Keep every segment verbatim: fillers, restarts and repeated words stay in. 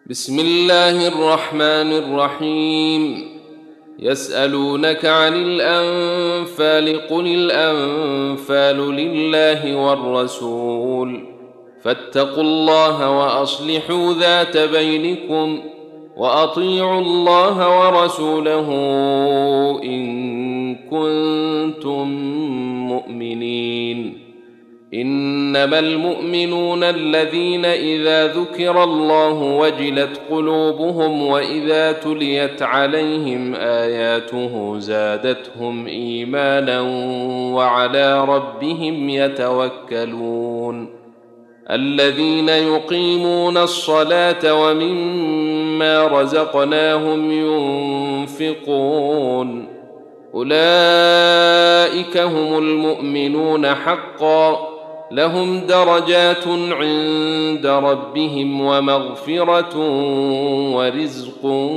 بسم الله الرحمن الرحيم. يسألونك عن الأنفال قل الأنفال لله والرسول فاتقوا الله وأصلحوا ذات بينكم وأطيعوا الله ورسوله إن كنتم مؤمنين. إنما المؤمنون الذين إذا ذكر الله وجلت قلوبهم وإذا تليت عليهم آياته زادتهم إيمانا وعلى ربهم يتوكلون. الذين يقيمون الصلاة ومما رزقناهم ينفقون أولئك هم المؤمنون حقا لهم درجات عند ربهم ومغفرة ورزق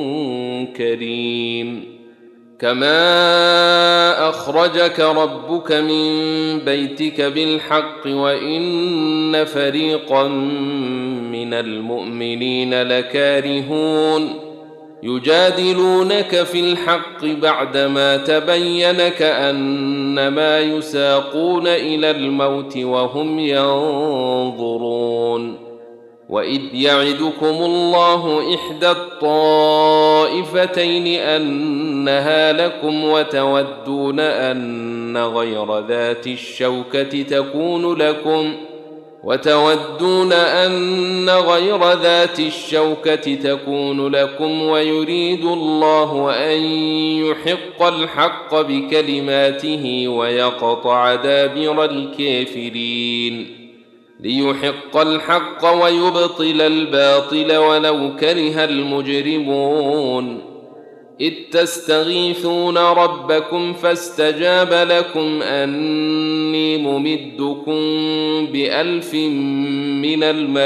كريم. كما أخرجك ربك من بيتك بالحق وإن فريقا من المؤمنين لكارهون يجادلونك في الحق بعدما تبين كأنما يساقون إلى الموت وهم ينظرون. وإذ يعدكم الله إحدى الطائفتين أنها لكم وتودون أن غير ذات الشوكة تكون لكم وتودون أن غير ذات الشوكة تكون لكم ويريد الله أن يحق الحق بكلماته ويقطع دابر الكافرين ليحق الحق ويبطل الباطل ولو كره المجرمون. إذ تستغيثون ربكم فاستجاب لكم أني ممدكم بألف من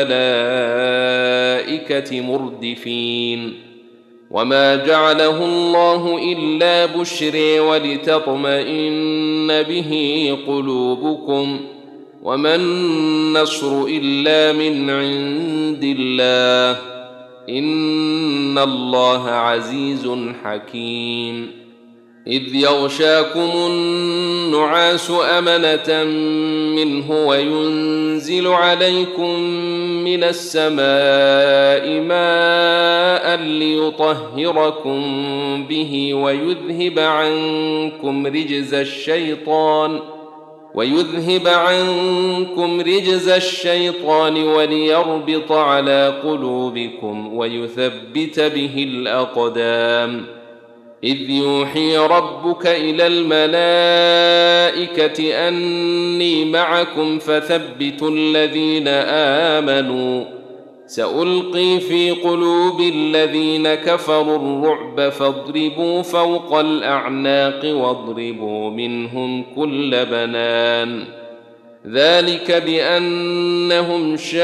الملائكة مردفين. وما جعله الله إلا بشرى ولتطمئن به قلوبكم وما النصر إلا من عند الله إن الله عزيز حكيم. إذ يغشاكم النعاس أمنة منه وينزل عليكم من السماء ماء ليطهركم به ويذهب عنكم رجز الشيطان ويذهب عنكم رجز الشيطان وليربط على قلوبكم ويثبت به الأقدام. إذ يوحي ربك إلى الملائكة أني معكم فثبتوا الذين آمنوا سألقي في قلوب الذين كفروا الرعب فاضربوا فوق الأعناق واضربوا منهم كل بنان. ذلك بأنهم شاقوا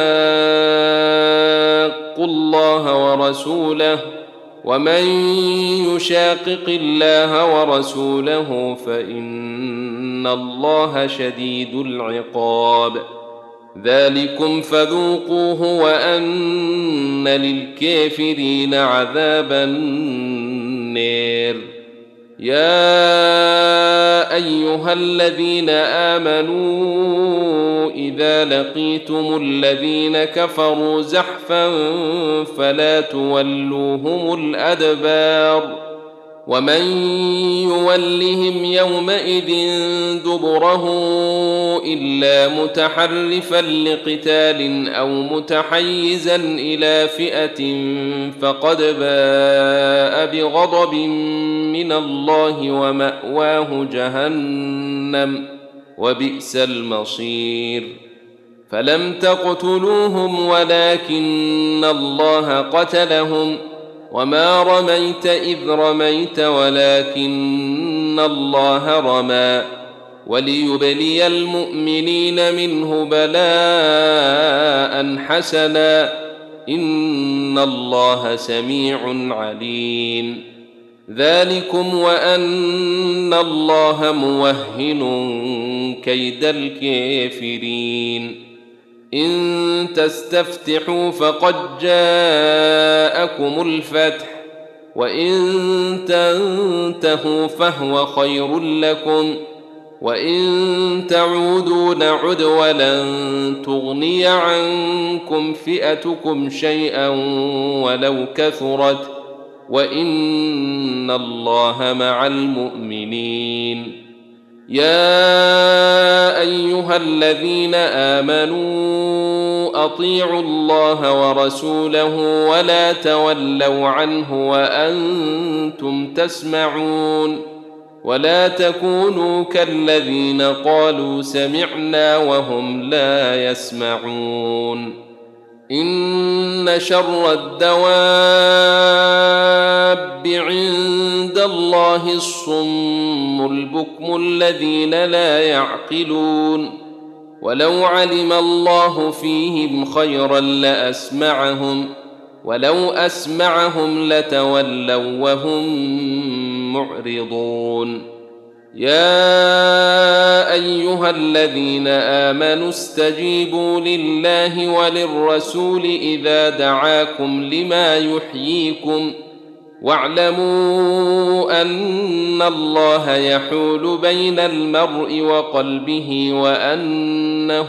الله ورسوله ومن يشاقق الله ورسوله فإن الله شديد العقاب. ذلكم فذوقوه وأن للكافرين عذاب النار. يا أيها الذين آمنوا إذا لقيتم الذين كفروا زحفا فلا تولوهم الأدبار ومن يولهم يومئذ دبره إلا متحرفا لقتال أو متحيزا إلى فئة فقد باء بغضب من الله ومأواه جهنم وبئس المصير. فلم تقتلوهم ولكن الله قتلهم وما رميت إذ رميت ولكن الله رمى وليبلي المؤمنين منه بلاء حسنا إن الله سميع عليم. ذلكم وأن الله موهن كيد الكافرين. إن تستفتحوا فقد جاءكم الفتح وإن تنتهوا فهو خير لكم وإن تعودوا نعد ولن تغني عنكم فئتكم شيئا ولو كثرت وإن الله مع المؤمنين. يا أيها الذين آمنوا أطيعوا الله ورسوله ولا تولوا عنه وأنتم تسمعون ولا تكونوا كالذين قالوا سمعنا وهم لا يسمعون. إن شر الدواب عند الله الصم البكم الذين لا يعقلون ولو علم الله فيهم خيرا لأسمعهم ولو أسمعهم لتولوا وهم معرضون. يا أيها الذين آمنوا استجيبوا لله وللرسول إذا دعاكم لما يحييكم واعلموا أن الله يحول بين المرء وقلبه وأنه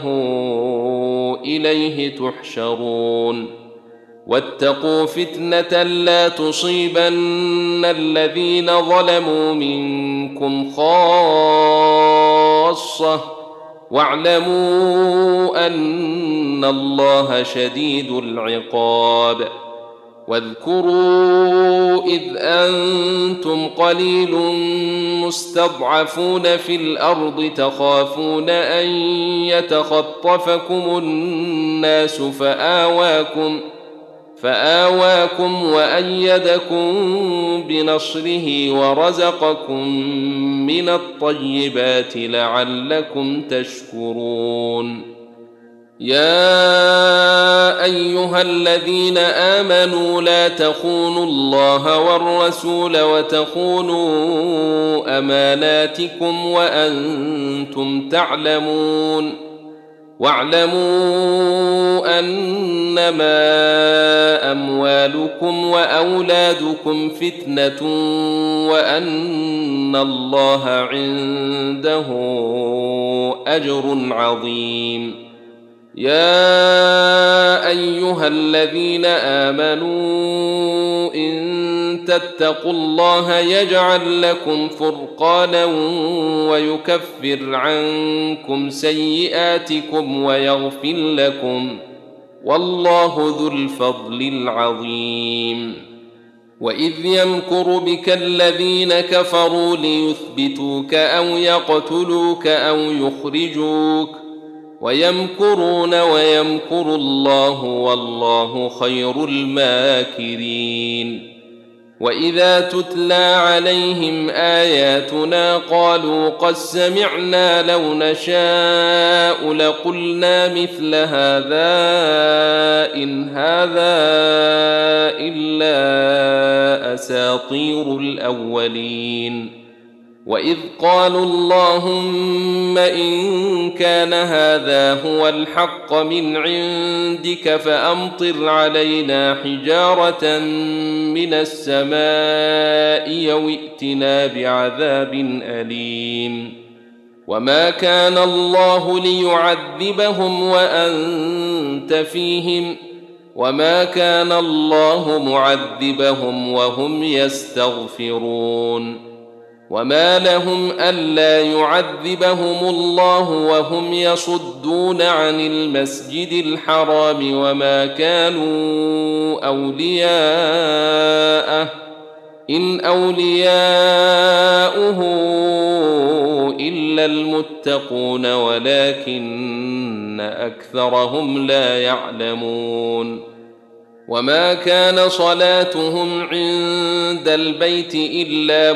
إليه تحشرون. واتقوا فتنة لا تصيبن الذين ظلموا منكم خاصة واعلموا أن الله شديد العقاب. واذكروا إذ أنتم قليل مستضعفون في الأرض تخافون أن يتخطفكم الناس فآواكم فآواكم وأيدكم بنصره ورزقكم من الطيبات لعلكم تشكرون. يا أيها الذين آمنوا لا تخونوا الله والرسول وتخونوا أماناتكم وأنتم تعلمون واعلموا أنما أموالكم وأولادكم فتنة وأن الله عنده أجر عظيم. يا أيها الذين آمنوا إن تتقوا الله يجعل لكم فرقانا ويكفر عنكم سيئاتكم ويغفر لكم والله ذو الفضل العظيم. وإذ يمكر بك الذين كفروا ليثبتوك أو يقتلوك أو يخرجوك ويمكرون ويمكر الله والله خير الماكرين. وإذا تتلى عليهم آياتنا قالوا قد سمعنا لو نشاء لقلنا مثل هذا إن هذا إلا أساطير الأولين. وإذ قالوا اللهم إن كان هذا هو الحق من عندك فأمطر علينا حجارة من السماء أو ائتنا بعذاب أليم. وما كان الله ليعذبهم وأنت فيهم وما كان الله معذبهم وهم يستغفرون. وما لهم ألا يعذبهم الله وهم يصدون عن المسجد الحرام وما كانوا أولياءه إن أولياؤه إلا المتقون ولكن أكثرهم لا يعلمون. وما كان صلاتهم عند البيت إلا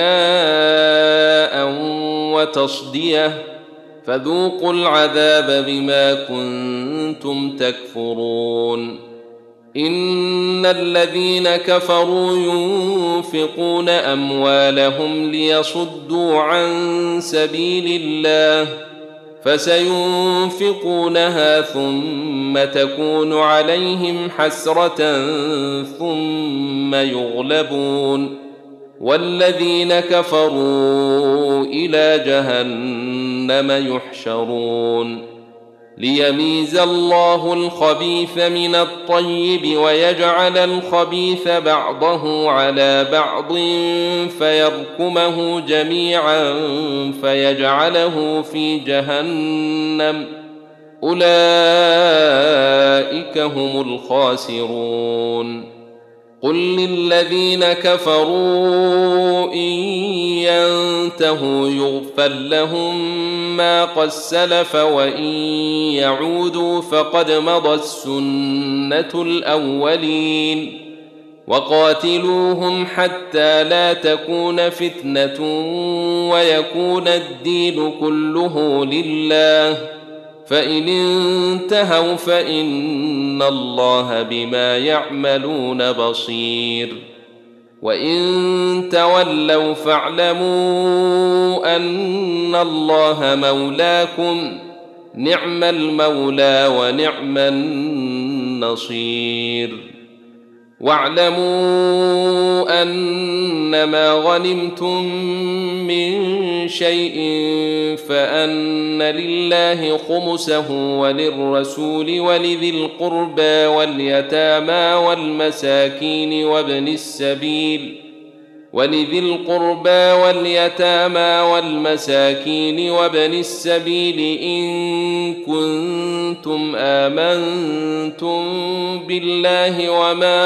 مكاء وتصدية فذوقوا العذاب بما كنتم تكفرون. إن الذين كفروا ينفقون أموالهم ليصدوا عن سبيل الله فسينفقونها ثم تكون عليهم حسرة ثم يغلبون والذين كفروا إلى جهنم يحشرون ليميز الله الخبيث من الطيب ويجعل الخبيث بعضه على بعض فيركمه جميعا فيجعله في جهنم أولئك هم الخاسرون قل للذين كفروا إن ينتهوا يغفر لهم ما قد سلف وإن يعودوا فقد مضت سنة الأولين وقاتلوهم حتى لا تكون فتنة ويكون الدين كله لله فإن انتهوا فإن الله بما يعملون بصير وإن تولوا فاعلموا أن الله مولاكم نعم المولى ونعم النصير واعلموا أنما غنمتم من شيء فأن لله خمسه وللرسول ولذي القربى واليتامى والمساكين وابن السبيل ولذي القربى واليتامى والمساكين وابن السبيل إن كنتم آمنتم بالله وما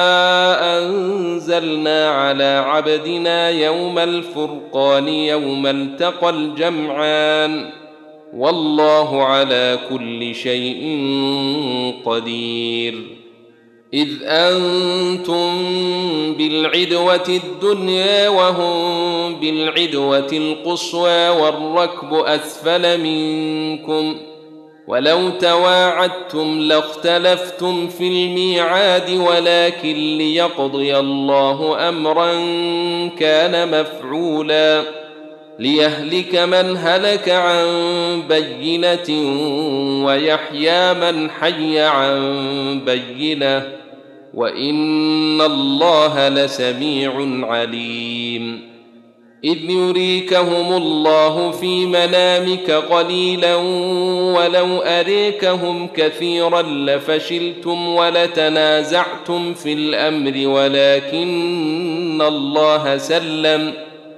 أنزلنا على عبدنا يوم الفرقان يوم التقى الجمعان والله على كل شيء قدير إذ أنتم بالعدوة الدنيا وهم بالعدوة القصوى والركب أسفل منكم ولو تواعدتم لاختلفتم في الميعاد ولكن ليقضي الله أمرا كان مفعولا ليهلك من هلك عن بينة ويحيى من حي عن بينة وإن الله لسميع عليم إذ يريكهم الله في منامك قليلا ولو أريكهم كثيرا لفشلتم ولتنازعتم في الأمر ولكن الله سلم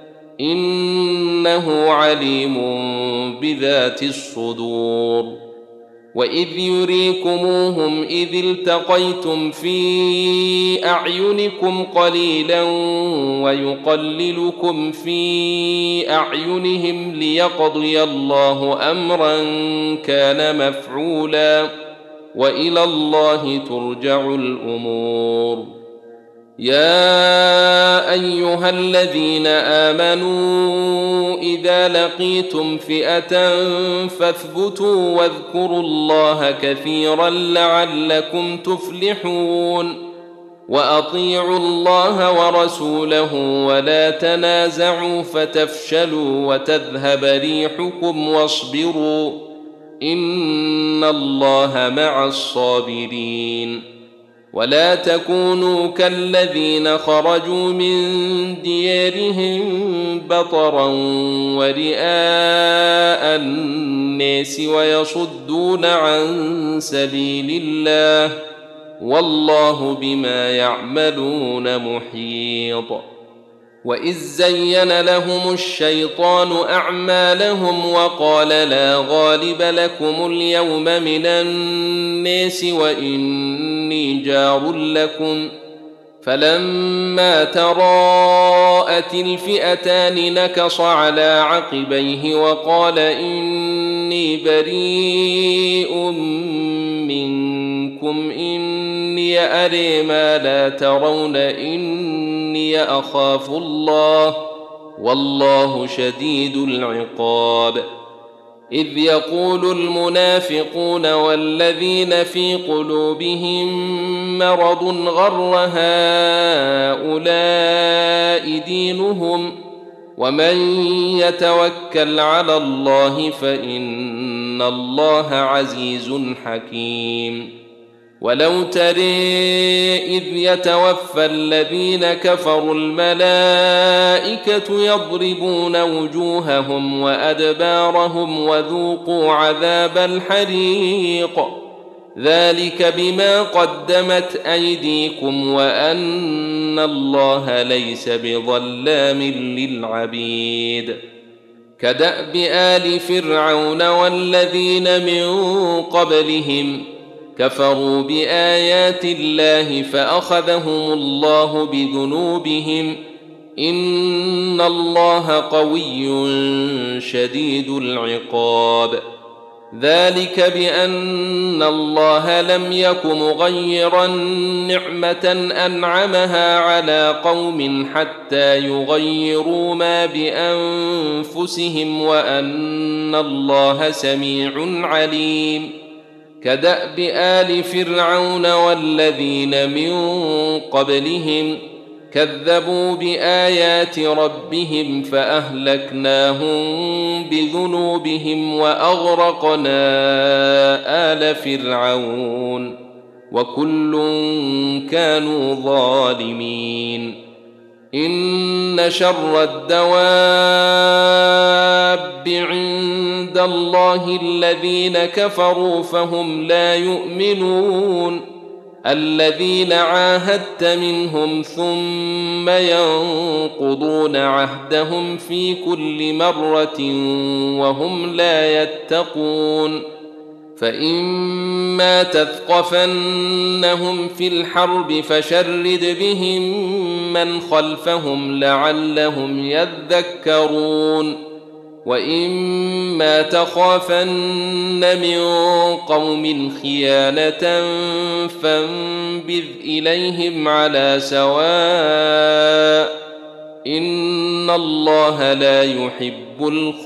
إنه عليم بذات الصدور وإذ يريكموهم إذ التقيتم في أعينكم قليلا ويقللكم في أعينهم ليقضي الله أمرا كان مفعولا وإلى الله ترجع الأمور يا أيها الذين آمنوا إذا لقيتم فئة فاثبتوا واذكروا الله كثيرا لعلكم تفلحون وأطيعوا الله ورسوله ولا تنازعوا فتفشلوا وتذهب ريحكم واصبروا إن الله مع الصابرين ولا تكونوا كالذين خرجوا من ديارهم بطرا ورئاء الناس ويصدون عن سبيل الله والله بما يعملون محيط وإذ زين لهم الشيطان أعمالهم وقال لا غالب لكم اليوم من الناس وإني جار لكم فلما تراءت الفئتان نكص على عقبيه وقال إني بريء منكم إني أري ما لا ترون إني أخاف الله والله شديد العقاب إذ يقول المنافقون والذين في قلوبهم مرض غر هؤلاء دينهم ومن يتوكل على الله فإن الله عزيز حكيم. ولو ترى إذ يتوفى الذين كفروا الملائكة يضربون وجوههم وأدبارهم وذوقوا عذاب الحريق ذلك بما قدمت أيديكم وأن الله ليس بظلام للعبيد. كدأب آل فرعون والذين من قبلهم كفروا بآيات الله فأخذهم الله بذنوبهم إن الله قوي شديد العقاب. ذلك بأن الله لم يك مغيرا نعمة أنعمها على قوم حتى يغيروا ما بأنفسهم وأن الله سميع عليم. كدأب آل فرعون والذين من قبلهم كذبوا بآيات ربهم فأهلكناهم بذنوبهم وأغرقنا آل فرعون وكل كانوا ظالمين. إن شر الدواب عند الله الذين كفروا فهم لا يؤمنون الذين عاهدت منهم ثم ينقضون عهدهم في كل مرة وهم لا يتقون. فإما تثقفنهم في الحرب فشرد بهم من خلفهم لعلهم يذكرون. وإما تخافن من قوم خيانة فانبذ إليهم على سواء إن الله لا يحب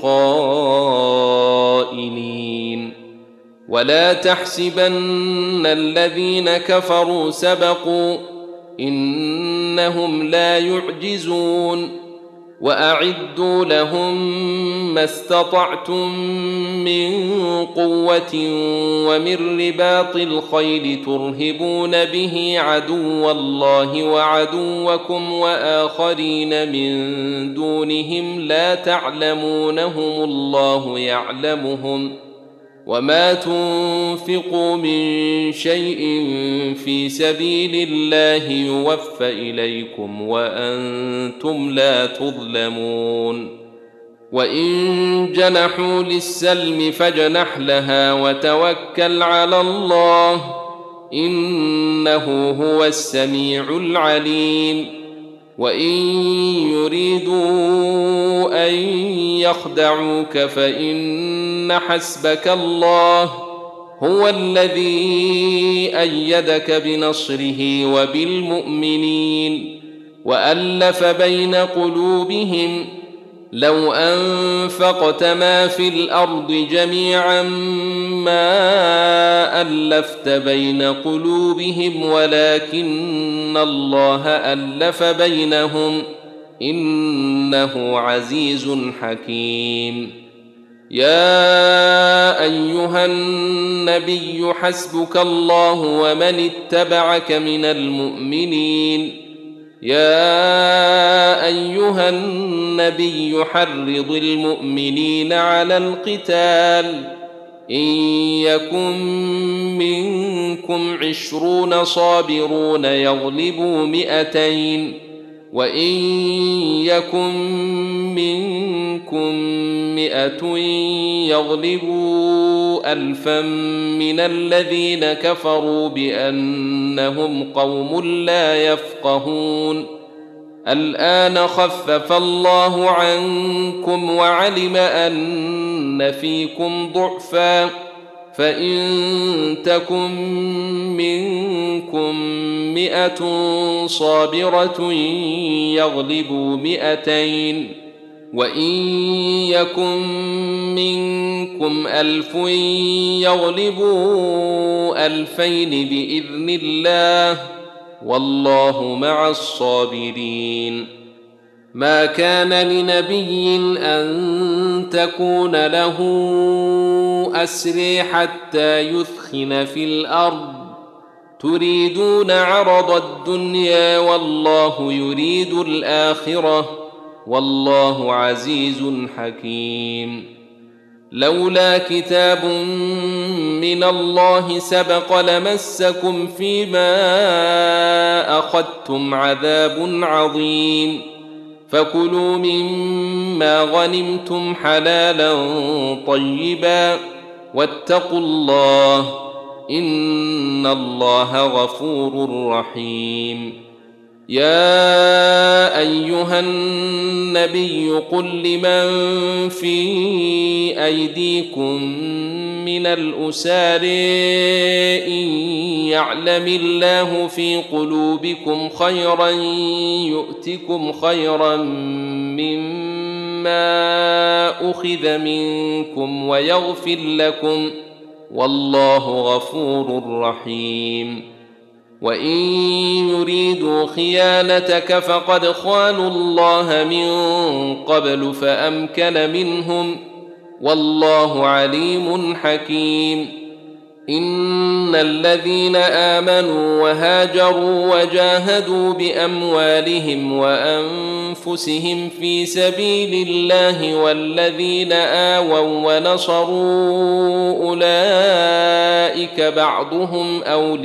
الخائنين. ولا تحسبن الذين كفروا سبقوا إنهم لا يعجزون. وأعدوا لهم ما استطعتم من قوة ومن رباط الخيل ترهبون به عدو الله وعدوكم وآخرين من دونهم لا تعلمونهم الله يعلمهم وما تنفقوا من شيء في سبيل الله يوفى إليكم وأنتم لا تظلمون. وإن جنحوا للسلم فاجنح لها وتوكل على الله إنه هو السميع العليم. وإن يريدوا أن يخدعوك فإن حسبك الله هو الذي أيدك بنصره وبالمؤمنين وألف بين قلوبهم لو أنفقت ما في الأرض جميعا ما ألفت بين قلوبهم ولكن الله ألف بينهم إنه عزيز حكيم. يا أيها النبي حسبك الله ومن اتبعك من المؤمنين. يا أيها النبي حرض المؤمنين على القتال إن يكن منكم عشرون صابرون يغلبوا مئتين وإن يكن منكم مئة يغلبوا ألفا من الذين كفروا بأنهم قوم لا يفقهون. الآن خفف الله عنكم وعلم أن فيكم ضعفا فإن تكن منكم مئة صابرة يغلبوا مئتين وإن يكن منكم ألف يغلبوا ألفين بإذن الله والله مع الصابرين. ما كان لنبي أن تكون له أسري حتى يثخن في الأرض تريدون عرض الدنيا والله يريد الآخرة والله عزيز حكيم. لولا كتاب من الله سبق لمسكم فيما أخذتم عذاب عظيم، فكلوا مما غنمتم حلالا طيبا واتقوا الله إن الله غفور رحيم. يا أيها النبي قل لمن في أيديكم من الأسار إن يعلم الله في قلوبكم خيرا يؤتكم خيرا مما أخذ منكم ويغفر لكم والله غفور رحيم. وإن يريدوا خيانتك فقد خانوا الله من قبل فأمكن منهم والله عليم حكيم. إن الذين آمنوا وهاجروا وجاهدوا بأموالهم وأنفسهم في سبيل الله والذين آووا ونصروا أولئك بعضهم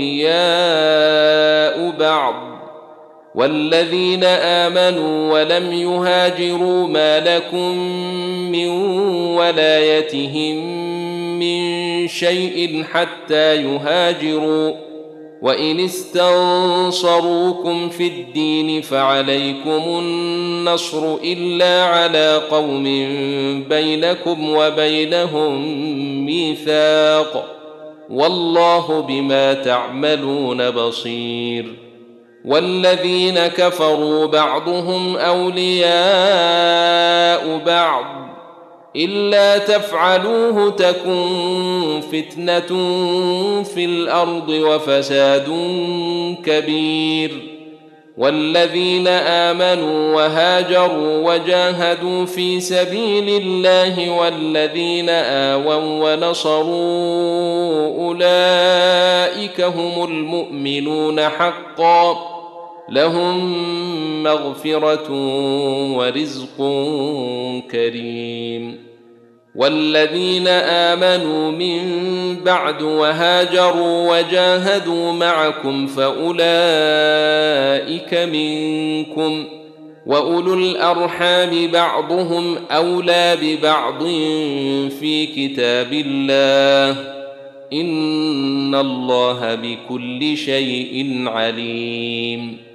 أولياء بعض والذين آمنوا ولم يهاجروا ما لكم من ولايتهم من شيء حتى يهاجروا وإن استنصروكم في الدين فعليكم النصر إلا على قوم بينكم وبينهم ميثاق والله بما تعملون بصير. والذين كفروا بعضهم أولياء بعض إلا تفعلوه تكن فتنة في الأرض وفساد كبير. والذين آمنوا وهاجروا وجاهدوا في سبيل الله والذين آووا ونصروا أولئك هم المؤمنون حقا لهم مغفرة ورزق كريم. والذين آمنوا من بعد وهاجروا وجاهدوا معكم فأولئك منكم وأولو الأرحام بعضهم أولى ببعض في كتاب الله إن الله بكل شيء عليم.